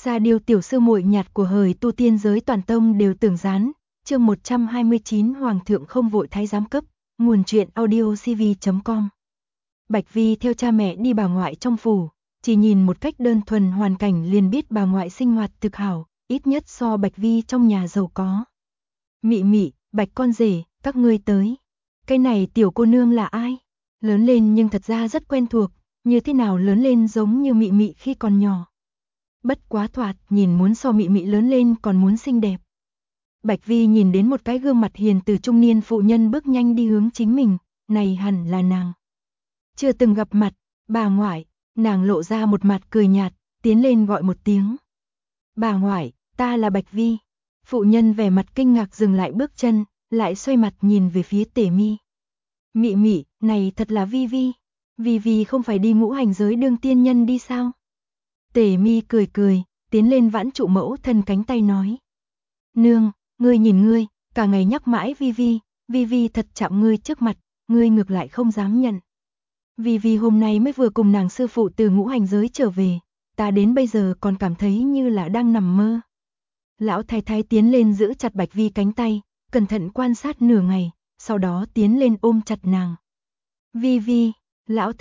Sa Điêu tiểu sư muội nhạt của hời tu tiên giới toàn tông đều tưởng gián. Chương 129 Hoàng thượng không vội thái giám cấp. Nguồn truyện audiocv.com. Bạch Vi theo cha mẹ đi bà ngoại trong phủ, chỉ nhìn một cách đơn thuần hoàn cảnh liền biết bà ngoại sinh hoạt thực hảo, ít nhất so Bạch Vi trong nhà giàu có. Mị Mị, Bạch con rể, các ngươi tới. Cái này tiểu cô nương là ai? Lớn lên nhưng thật ra rất quen thuộc, như thế nào lớn lên giống như Mị Mị khi còn nhỏ. Bất quá thoạt nhìn muốn so Mị Mị lớn lên còn muốn xinh đẹp. Bạch Vi nhìn đến một cái gương mặt hiền từ trung niên phụ nhân bước nhanh đi hướng chính mình, này hẳn là nàng. Chưa từng gặp mặt, bà ngoại, nàng lộ ra một mặt cười nhạt, tiến lên gọi một tiếng. Bà ngoại, ta là Bạch Vi. Phụ nhân vẻ mặt kinh ngạc dừng lại bước chân, lại xoay mặt nhìn về phía Tề Mi. Mị Mị, này thật là Vi Vi. Vi Vi không phải đi ngũ hành giới đương tiên nhân đi sao? Tề Mi cười cười, tiến lên vãn trụ mẫu thân cánh tay nói. Nương, ngươi nhìn ngươi, cả ngày nhắc mãi Vi Vi, Vi Vi thật chạm ngươi trước mặt, ngươi ngược lại không dám nhận. Vi Vi hôm nay mới vừa cùng nàng sư phụ từ ngũ hành giới trở về, ta đến bây giờ còn cảm thấy như là đang nằm mơ. Lão thái thái tiến lên giữ chặt Bạch Vi cánh tay, cẩn thận quan sát nửa ngày, sau đó tiến lên ôm chặt nàng. Vi Vi, lão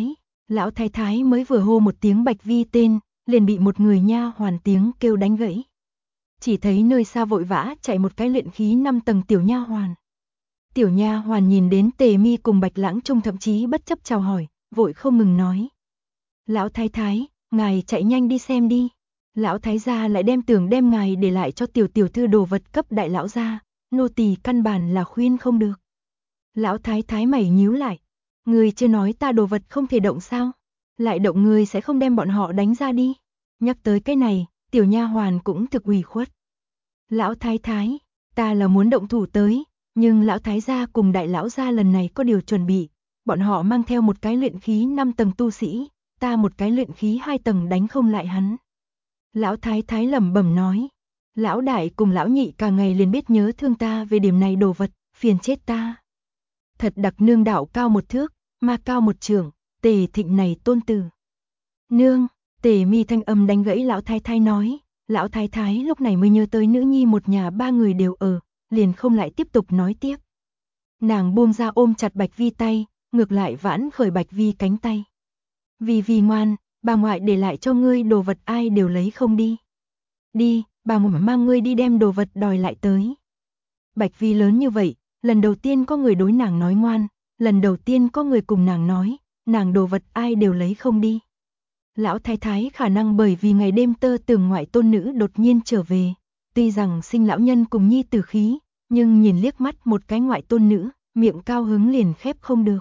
thái thái mới vừa hô một tiếng Bạch Vi tên, liền bị một người nha hoàn tiếng kêu đánh gãy. Chỉ thấy nơi xa vội vã chạy một cái luyện khí 5 tầng tiểu nha hoàn. Tiểu nha hoàn nhìn đến Tề Mi cùng Bạch Lãng Trung thậm chí bất chấp chào hỏi, vội không ngừng nói. Lão thái thái, ngài chạy nhanh đi xem đi. Lão thái gia lại tưởng đem ngài để lại cho tiểu tiểu thư đồ vật cấp đại lão gia, nô tỳ căn bản là khuyên không được. Lão thái thái mày nhíu lại, ngươi chưa nói ta đồ vật không thể động sao? Lại động ngươi sẽ không đem bọn họ đánh ra đi. Nhắc tới cái này, tiểu nha hoàn cũng thực ủy khuất. Lão thái thái, ta là muốn động thủ tới, nhưng lão thái gia cùng đại lão gia lần này có điều chuẩn bị, bọn họ mang theo một cái luyện khí 5 tầng tu sĩ, ta một cái luyện khí 2 tầng đánh không lại hắn. Lão thái thái lẩm bẩm nói, lão đại cùng lão nhị cả ngày liền biết nhớ thương ta về điểm này đồ vật, phiền chết ta. Thật đặc nương đạo cao một thước, ma cao một trượng, Tề Thịnh này tôn tử. Nương, Tề Mi thanh âm đánh gãy lão thái thái nói, lão thái thái lúc này mới nhớ tới nữ nhi một nhà ba người đều ở, liền không lại tiếp tục nói tiếp. Nàng buông ra ôm chặt Bạch Vi tay, ngược lại vãn khởi Bạch Vi cánh tay. Vi Vi ngoan, bà ngoại để lại cho ngươi đồ vật ai đều lấy không đi. Đi, bà ngoại mang ngươi đi đem đồ vật đòi lại tới. Bạch Vi lớn như vậy, lần đầu tiên có người đối nàng nói ngoan, lần đầu tiên có người cùng nàng nói, nàng đồ vật ai đều lấy không đi. Lão thái thái khả năng bởi vì ngày đêm tơ tưởng ngoại tôn nữ đột nhiên trở về, tuy rằng sinh lão nhân cùng nhi tử khí, nhưng nhìn liếc mắt một cái ngoại tôn nữ, miệng cao hứng liền khép không được.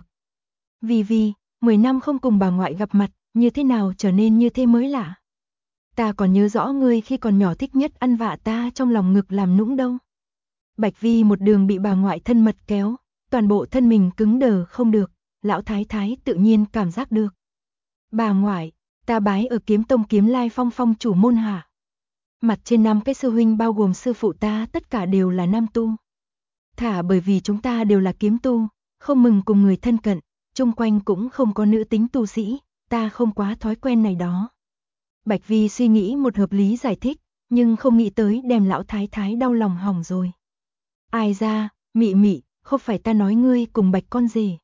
Vi, 10 năm không cùng bà ngoại gặp mặt, như thế nào trở nên như thế mới lạ. Ta còn nhớ rõ ngươi khi còn nhỏ thích nhất ăn vạ ta trong lòng ngực làm nũng đâu. Bạch Vi một đường bị bà ngoại thân mật kéo, toàn bộ thân mình cứng đờ không được, lão thái thái tự nhiên cảm giác được. Bà ngoại, ta bái ở Kiếm Tông Kiếm Lai Phong phong chủ môn hạ. Mặt trên 5 cái sư huynh bao gồm sư phụ ta tất cả đều là nam tu. Thả bởi vì chúng ta đều là kiếm tu, không mừng cùng người thân cận, chung quanh cũng không có nữ tính tu sĩ, ta không quá thói quen này đó. Bạch Vi suy nghĩ một hợp lý giải thích, nhưng không nghĩ tới đem lão thái thái đau lòng hỏng rồi. Ai ra, Mị Mị, không phải ta nói ngươi cùng Bạch con rể.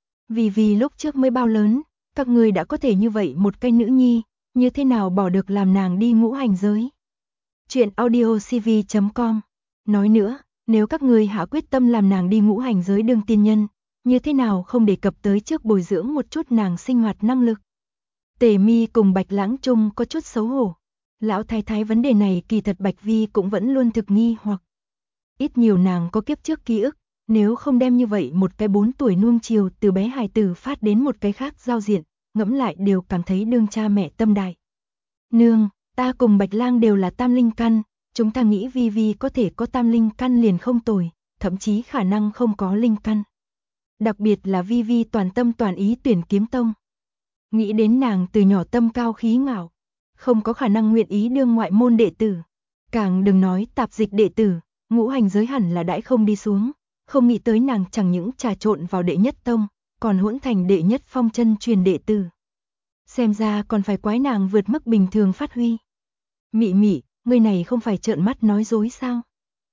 Vì lúc trước mới bao lớn, các ngươi đã có thể như vậy một cái nữ nhi, như thế nào bỏ được làm nàng đi ngũ hành giới. Chuyện audiocv.com. Nói nữa, nếu các ngươi hạ quyết tâm làm nàng đi ngũ hành giới đương tiên nhân, như thế nào không đề cập tới trước bồi dưỡng một chút nàng sinh hoạt năng lực. Tề Mi cùng Bạch Lãng Trung có chút xấu hổ. Lão thái thái vấn đề này kỳ thật Bạch Vi cũng vẫn luôn thực nghi hoặc. Ít nhiều nàng có kiếp trước ký ức, nếu không đem như vậy một cái 4 tuổi nuông chiều từ bé hài tử phát đến một cái khác giao diện, ngẫm lại đều cảm thấy đương cha mẹ tâm đại. Nương, ta cùng Bạch Lang đều là tam linh căn, chúng ta nghĩ Vi có thể có tam linh căn liền không tồi, thậm chí khả năng không có linh căn. Đặc biệt là Vi toàn tâm toàn ý tuyển Kiếm Tông. Nghĩ đến nàng từ nhỏ tâm cao khí ngạo, không có khả năng nguyện ý đương ngoại môn đệ tử. Càng đừng nói tạp dịch đệ tử, ngũ hành giới hẳn là đãi không đi xuống, không nghĩ tới nàng chẳng những trà trộn vào đệ nhất tông, còn hỗn thành đệ nhất phong chân truyền đệ tử. Xem ra còn phải quái nàng vượt mức bình thường phát huy. Mị mị, ngươi này không phải trợn mắt nói dối sao?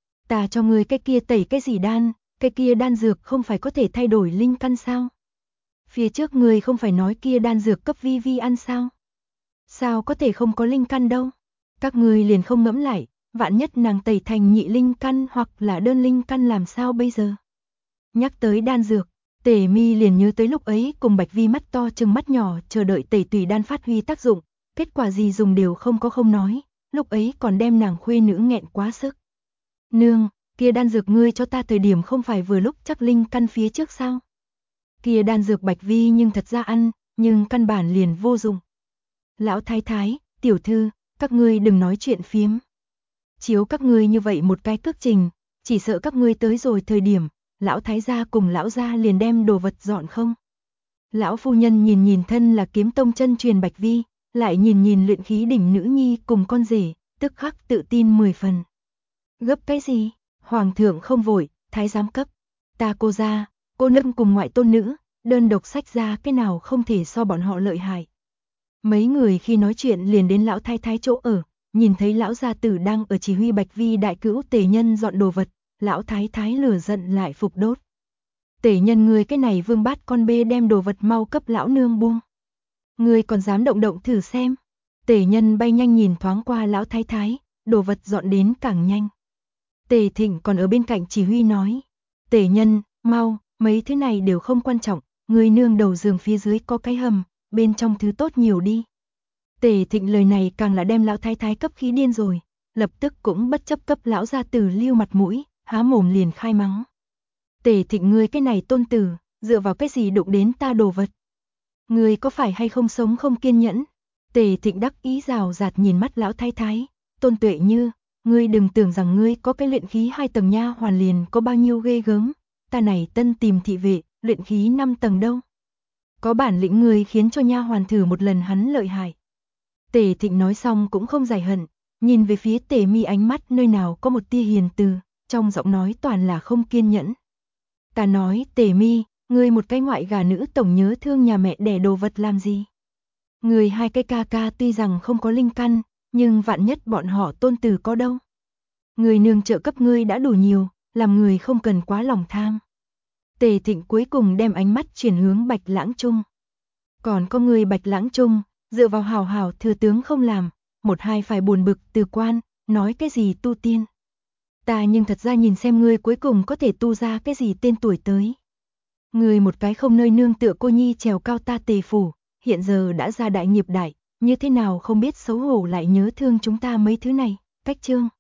Ta cho ngươi cái kia tẩy cái gì đan, cái kia đan dược không phải có thể thay đổi linh căn sao? Phía trước ngươi không phải nói kia đan dược cấp vi vi ăn sao? Sao có thể không có linh căn đâu? Các ngươi liền không ngẫm lại, vạn nhất nàng tẩy thành nhị linh căn hoặc là đơn linh căn làm sao bây giờ? Nhắc tới đan dược, Tề Mi liền nhớ tới lúc ấy cùng Bạch Vi mắt to trừng mắt nhỏ chờ đợi tẩy tùy đan phát huy tác dụng, kết quả gì dùng đều không nói, lúc ấy còn đem nàng khuê nữ nghẹn quá sức. Nương, kia đan dược ngươi cho ta thời điểm không phải vừa lúc chắc linh căn phía trước sao? Kia đan dược Bạch Vi nhưng thật ra ăn, nhưng căn bản liền vô dụng. Lão thái thái, tiểu thư, các ngươi đừng nói chuyện phiếm. Chiếu các ngươi như vậy một cái cước trình, chỉ sợ các ngươi tới rồi thời điểm, lão thái gia cùng lão gia liền đem đồ vật dọn không. Lão phu nhân nhìn thân là kiếm tông chân truyền Bạch Vi, lại nhìn luyện khí đỉnh nữ nhi cùng con rể, tức khắc tự tin 10 phần. Gấp cái gì? Hoàng thượng không vội, thái giám cấp. Ta cô gia, cô nương cùng ngoại tôn nữ, đơn độc sách ra cái nào không thể so bọn họ lợi hại. Mấy người khi nói chuyện liền đến lão thái thái chỗ ở, nhìn thấy lão gia tử đang ở chỉ huy Bạch Vi đại cữu Tề Nhân dọn đồ vật, lão thái thái lửa giận lại phục đốt. Tề Nhân ngươi cái này vương bát con bê đem đồ vật mau cấp lão nương buông. Ngươi còn dám động thử xem. Tề Nhân bay nhanh nhìn thoáng qua lão thái thái, đồ vật dọn đến càng nhanh. Tề Thịnh còn ở bên cạnh chỉ huy nói, Tề Nhân, mau, mấy thứ này đều không quan trọng, ngươi nương đầu giường phía dưới có cái hầm, bên trong thứ tốt nhiều đi. Tề Thịnh lời này càng là đem lão thái thái cấp khí điên rồi, lập tức cũng bất chấp cấp lão gia tử lưu mặt mũi, há mồm liền khai mắng. Tề Thịnh ngươi cái này tôn tử, dựa vào cái gì đụng đến ta đồ vật? Ngươi có phải hay không sống không kiên nhẫn? Tề Thịnh đắc ý rào rạt nhìn mắt lão thái thái, Tôn Tuệ Như, ngươi đừng tưởng rằng ngươi có cái luyện khí 2 tầng nha hoàn liền có bao nhiêu ghê gớm, ta này tân tìm thị vệ, luyện khí 5 tầng đâu. Có bản lĩnh ngươi khiến cho nha hoàn thử một lần hắn lợi hại. Tề Thịnh nói xong cũng không giải hận, nhìn về phía Tề Mi ánh mắt nơi nào có một tia hiền từ, trong giọng nói toàn là không kiên nhẫn. Ta nói Tề Mi, ngươi một cái ngoại gà nữ tổng nhớ thương nhà mẹ đẻ đồ vật làm gì? Người hai cái ca ca tuy rằng không có linh căn, nhưng vạn nhất bọn họ tôn tử có đâu. Người nương trợ cấp ngươi đã đủ nhiều, làm người không cần quá lòng tham. Tề Thịnh cuối cùng đem ánh mắt chuyển hướng Bạch Lãng Trung. Còn có người Bạch Lãng Trung, dựa vào hào hào thừa tướng không làm, một hai phải buồn bực từ quan, nói cái gì tu tiên. Ta nhưng thật ra nhìn xem ngươi cuối cùng có thể tu ra cái gì tên tuổi tới. Ngươi một cái không nơi nương tựa cô nhi trèo cao ta Tề phủ, hiện giờ đã ra đại nghiệp đại, như thế nào không biết xấu hổ lại nhớ thương chúng ta mấy thứ này, cách chương.